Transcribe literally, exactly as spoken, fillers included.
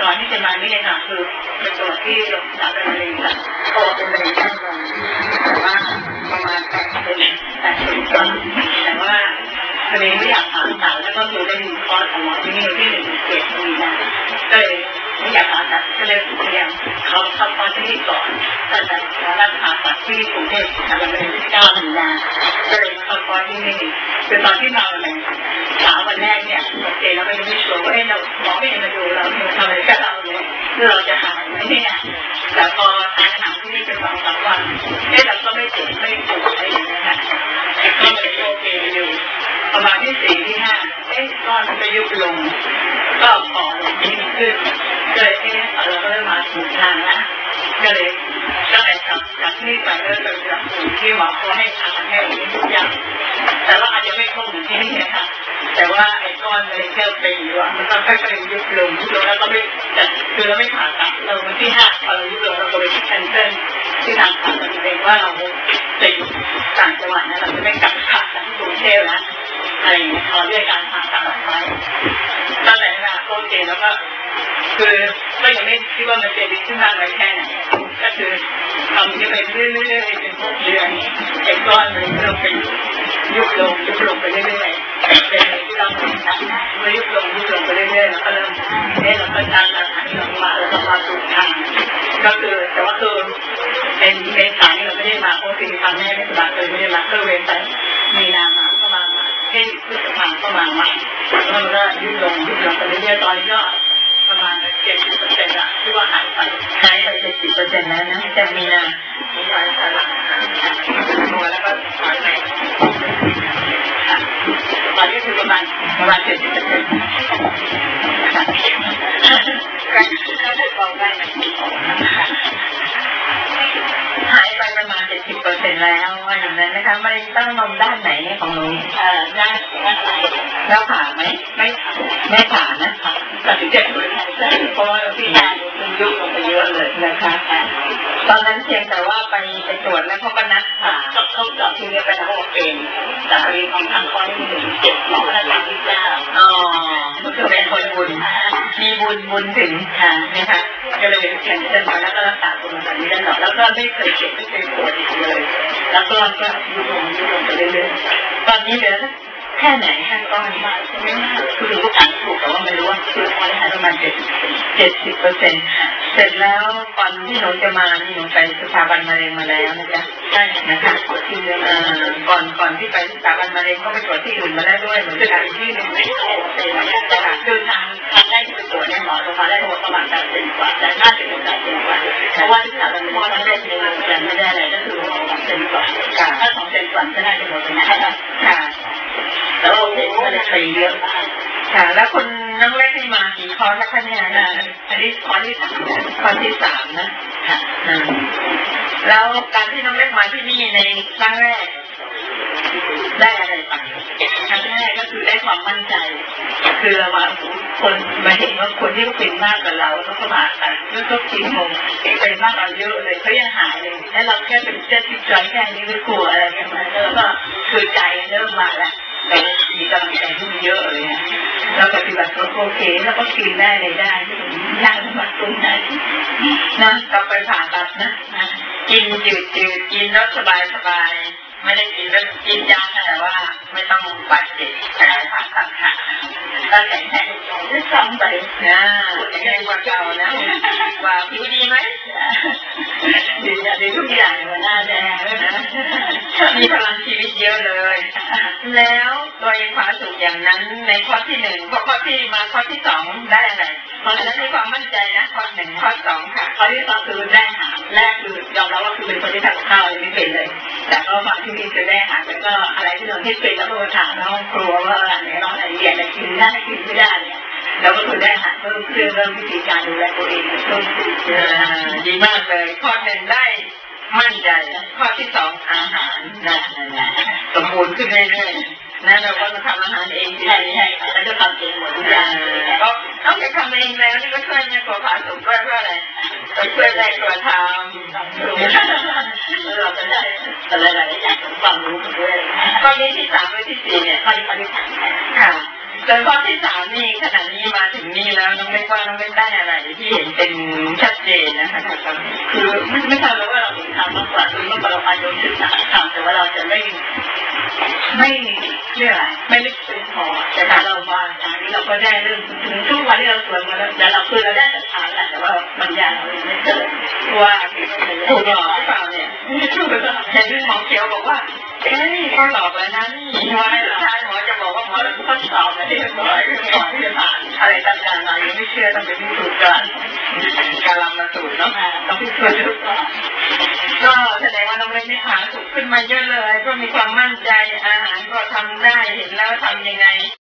ก่อนที่จะมานี่ค่ะคือเป็นตัวที่โรงพยาบาลมะเร็งค่ะโตเป็นมะเร็งแค่ลงแต่ว่าประมาณแปดสิบแปดสิบกว่าแต่ว่าพอดีไม่อยากผ่าตัดแล้วก็คือได้มีคอร์สของหมอที่นี่ที่หนึ่งเจ็ดมีนะก็เลยไม่อยากผ่าตัดก็เลยพยายามเขาทำคอร์สที่นี่ก่อนแต่แต่แล้วผ่าตัดที่กรุงเทพทำมะเร็งที่เก้ามีนาก็เลยทำคอร์สที่นี่คือตอนที่เราเนี่ยสามวันแรกเนี่ยโอเคเราไม่รู้ตัวว่าเอ้เราหมอไม่ได้มาดูเราเราทำอะไรกับเราเนี่ยเราจะหายไหมเนี่ยแต่พอทานอาหารที่นี่เป็นสองสามวันเอ้เราก็ไม่เจ็บไม่ปวดอะไรอย่างเงี้ยค่ะก็เลยโอเคอยู่ประมาณที่สี่ที่ห้าเอ้ก้อนมันจะยุบลงก็พอลงยิ่งขึ้นก็เลยเอ้เราก็เริ่มมาถูกทางนะก็เลยก็เลยกลับจากที่ไปเริ่มเป็นหลักสูตรที่หมอเขาให้ทานให้ทุกอย่างแต่ว่าอาจจะไม่ครบเหมือนที่นี่นะคะแต่ว่าไอ้ก้อนเลยเชื่อไปอยู่อ่ะมันก็ค่อยๆยุบลงยุบลงแล้วก็ไม่แต่คือเราไม่ผ่าตัดเราวันที่ห้าพอเรายุบลงเราก็ไปที่แคนเซิลที่ทางผ่าตัดเองว่าเราจะอยู่ต่างจังหวัดนะเราจะไม่กลับผ่าตัดที่กรุงเทพนะอะไรอย่างเงี้ยขอเรียกการผ่าตัดออกไปตั้งแต่นั้นโอเคแล้วก็คือก็ยังไม่คิดว่ามันจะดีขึ้นมากน้อยแค่ไหนก็คือทำที่ไปเรื่อยๆเป็นหกเดือนไอ้ก้อนมันเริ่มเป็นยุบลงยุบลงไปเรื่อยๆเป็นที่เราเห็นชัดเมื่อยุบลงยุบลงไปเรื่อยๆแล้วก็เริ่มเนี่ยเราก็ตามการหาที่เรามาแล้วก็มาสู่ทางก็คือแต่ว่าคือเป็นเมษายนเราไม่ได้มาเพราะสิ่งที่ทำแม่ไม่สบายเลยไม่ได้มาก็เว้นไปมีนามาก็มามาเช่นพฤษภาก็มาใหม่มันก็ยุบลงยุบลงไปเรื่อยๆตอนนี้ก็ประมาณเจ็ดสิบเปอร์เซ็นต์ละที่ว่าหายไปหายไปเจ็ดสิบเปอร์เซ็นต์แล้วนะจากมีนามีหายไปละตัวแล้วก็หายไปตอนนี้คือประมาณประมาณเจ็ดสิบเปอร์เซ็นต์การถ้าได้บอกได้ไหมหายไปประมาณเจ็ดสิบเปอร์เซ็นต์แล้วว่าอย่างนั้นนะคะมะเร็งเต้านมด้านไหนของหนูเอ่อด้านด้านซ้ายแล้วผ่าไหมไม่ผ่าไม่ผ่านะตัดสินใจเลยเพราะว่าพี่ชายมันยุบลงไปเยอะเลยนะคะตอนนั้นเพียงแต่ว่าไปไปตรวจแล้วเขาก็นัดผ่าเขาเขาเจาะทีนี้ไปทางโอเองแต่เรื่องของทางคอนี่มันเจ็บหมอระดับที่เจ้าอ๋อก็คือเป็นคนบุญมีบุญบุญถึงค่ะนะคะก็เลยแข่งกันมาแล้วก็รักษาตัวแบบนี้ได้หรอกแล้วก็ไม่เคยเจ็บไม่เคยปวดอีกเลยแล้วก็ก็ยุบลงยุบลงไปเรื่อยๆตอนนี้เหลือแค่ไหนแค่ก้อนมากไม่มากคือรู้อ่านถูกแต่ว่าไม่รู้ว่าคือก้อนให้ประมาณเจ็ดเจ็ดสิบเปอร์เซ็นต์เสร็จแล้วก่อนที่หนูจะมานี่หนูไปสถาบันมะเร็งมาแล้วนะจ๊ะใช่นะคะที่ก่อนก่อนที่ไปสถาบันมะเร็งก็ไปตรวจที่อื่นมาแล้วด้วยเหมือนกันที่หนึ่งไม่ใช่แต่คือทางทางได้ที่ไปตรวจเนี่ยหมอโรงพยาบาลได้ทั้งหมดประมาณแปดสิบกว่าแต่น่าจะเป็นแปดสิบกว่าเพราะว่าที่สถาบันมะเร็งได้ในงานแต่ไม่ได้อะไรก็คือสองเซนกว่าถ้าสองเซนกว่าก็น่าจะหมดนะค่ะแล้วโอเคก็เลยไปเยอะค่ะแล้วคุณน้องเล็กนี่มากี่คอร์สแล้วคะเนี่ยนะอันนี้คอร์สที่สามคอร์สที่สามนะค่ะแล้วการที่น้องเล็กมาที่นี่ในครั้งแรกได้อะไรไปครั้งแรกก็คือได้ความมั่นใจคือเราว่าคนมาเห็นว่าคนที่เขาเป็นมากกว่าเราเขาก็มาแต่แล้วก็คิดงงเป็นมากกว่าเยอะเลยเขายังหายเลยแล้วเราแค่เป็นเจ็ดสิบจอยแค่นี้ไม่กลัวอะไรกันมาแล้วก็คือใจเริ่มมาแล้วเรามีกำลังใจที่เยอะเลยนะเราปฏิบัติก็โอเคแล้วก็กินได้เลยได้ย่างมาตรงไหนนะก็ไปผ่าตัดนะกินจืดจืดกินแล้วสบายสบายไม่ได้กินแล้วกินยาแต่ว่าไม่ต้องบาดเจ็บอะไรผ่าตัดค่ะก็แข็งแรงได้ซ้ำไปนะแข็งแรงกว่าเก่านะว่าผิวดีไหมดีดีทุกอย่างเลยหน้าแดงนะมีพลังชีวิตเยอะเลยแล้วตัวเองความสุขอย่างนั้นในข้อที่หนึ่งพอข้อที่มาข้อที่สองได้อะไรเพราะฉะนั้นมีความมั่นใจนะข้อหนึ่งข้อสองค่ะข้อที่สองคือได้หาแรกคือยอมรับว่าคือเป็นคนที่ทำข้าวไม่เป็นเลยแต่ก็มาที่นี่คือได้หาแล้วก็อะไรที่เราที่เป็นแล้วก็มาถามน้องครัวว่าอะไรน้องอะไรเรียนอะไรกินได้กินไม่ได้เนี่ยเราก็คือได้หาเพิ่มเรื่องเริ่มวิธีการดูแลตัวเองเพิ่มขึ้นดีมากเลยข้อหนึ่งได้มั่นใจข้อที่สองอาหารนะสมบูรณ์ขึ้นเรื่อยๆนะเราก็มาทำอาหารเองใช่ใช่แล้วก็ทำเองหมดทุกอย่างก็นอกจากทำเองแล้วนี่ก็ช่วยแม่ครัวผาสุกด้วยเพื่ออะไรก็ช่วยแม่ครัวทำเราจะได้อะไรหลายอย่างความรู้ด้วยข้อนี้ที่สามและที่สี่เนี่ยข้อนี้ข้อที่สามค่ะจนข้อที่สามนี่ขณะนี้มาถึงนี่แล้วน้องเล็กว่าน้องเล็กได้อะไรที่เห็นเป็นชัดเจนนะคะคือไม่ไม่ทราบเลยว่าเราทำมากกว่าคือเมื่อเราพยายามศึกษาทำแต่ว่าเราจะไม่ไม่เรียกอะไรไม่ลึกซึ้งพอแต่ถ้าเรามาทางนี้เราก็ได้เรื่องถึงทุกวันที่เราสวดมาแล้วแต่เราคือเราได้ศรัทธาแหละแต่ว่ามันยากเราไม่เกิดว่าถูกหลอกหรือเปล่าเนี่ยเห็นหมอเขียวบอกว่าเอ้ยเขาหลอกแล้วนะนี่ว่าให้ทานหมอจะบอกว่าหมอทดสอบนะที่หมอก่อนที่จะผ่านอะไรต่างๆเรายังไม่เชื่อต้องไปพิสูจน์กันการลำมาสูตรเนาะต้องพิสูจน์ดูก่อนก็แสดงว่าน้องเล็กนี่ขาสุขขึ้นมาเยอะเลยก็มีความมั่นใจอาหารก็ทำได้เห็นแล้วทำยังไง